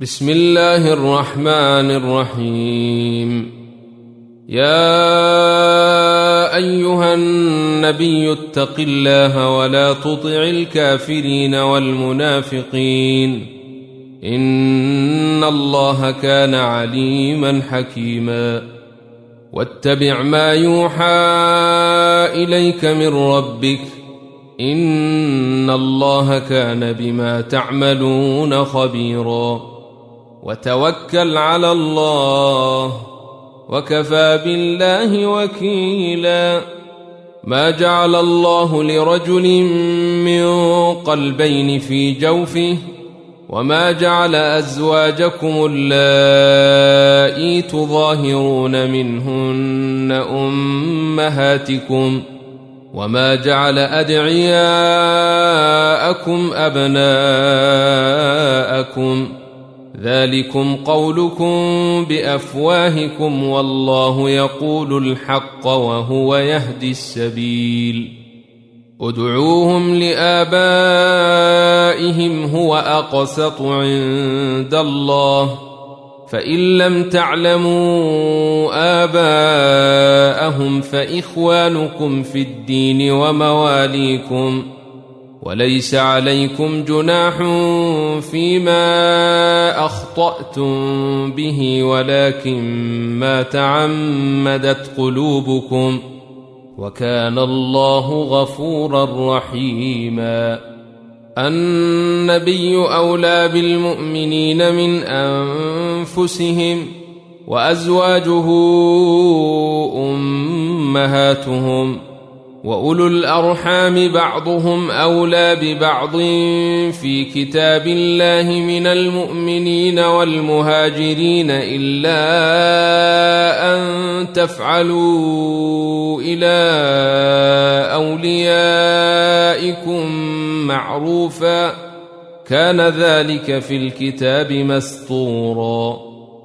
بسم الله الرحمن الرحيم. يا أيها النبي اتق الله ولا تطع الكافرين والمنافقين إن الله كان عليما حكيما. واتبع ما يوحى إليك من ربك إن الله كان بما تعملون خبيرا. وتوكل على الله وكفى بالله وكيلا. ما جعل الله لرجل من قلبين في جوفه وما جعل أزواجكم اللائي تظاهرون منهن أمهاتكم وما جعل أدعياءكم أبناءكم ذلكم قولكم بأفواهكم والله يقول الحق وهو يهدي السبيل. ادعوهم لآبائهم هو أقسط عند الله فإن لم تعلموا آباءهم فإخوانكم في الدين ومواليكم وليس عليكم جناح فيما أخطأتم به ولكن ما تعمدت قلوبكم وكان الله غفورا رحيما. النبي أولى بالمؤمنين من أنفسهم وأزواجه أمهاتهم وأولو الأرحام بعضهم أولى ببعض في كتاب الله من المؤمنين والمهاجرين إلا أن تفعلوا إلى أوليائكم معروفا كان ذلك في الكتاب مسطورا.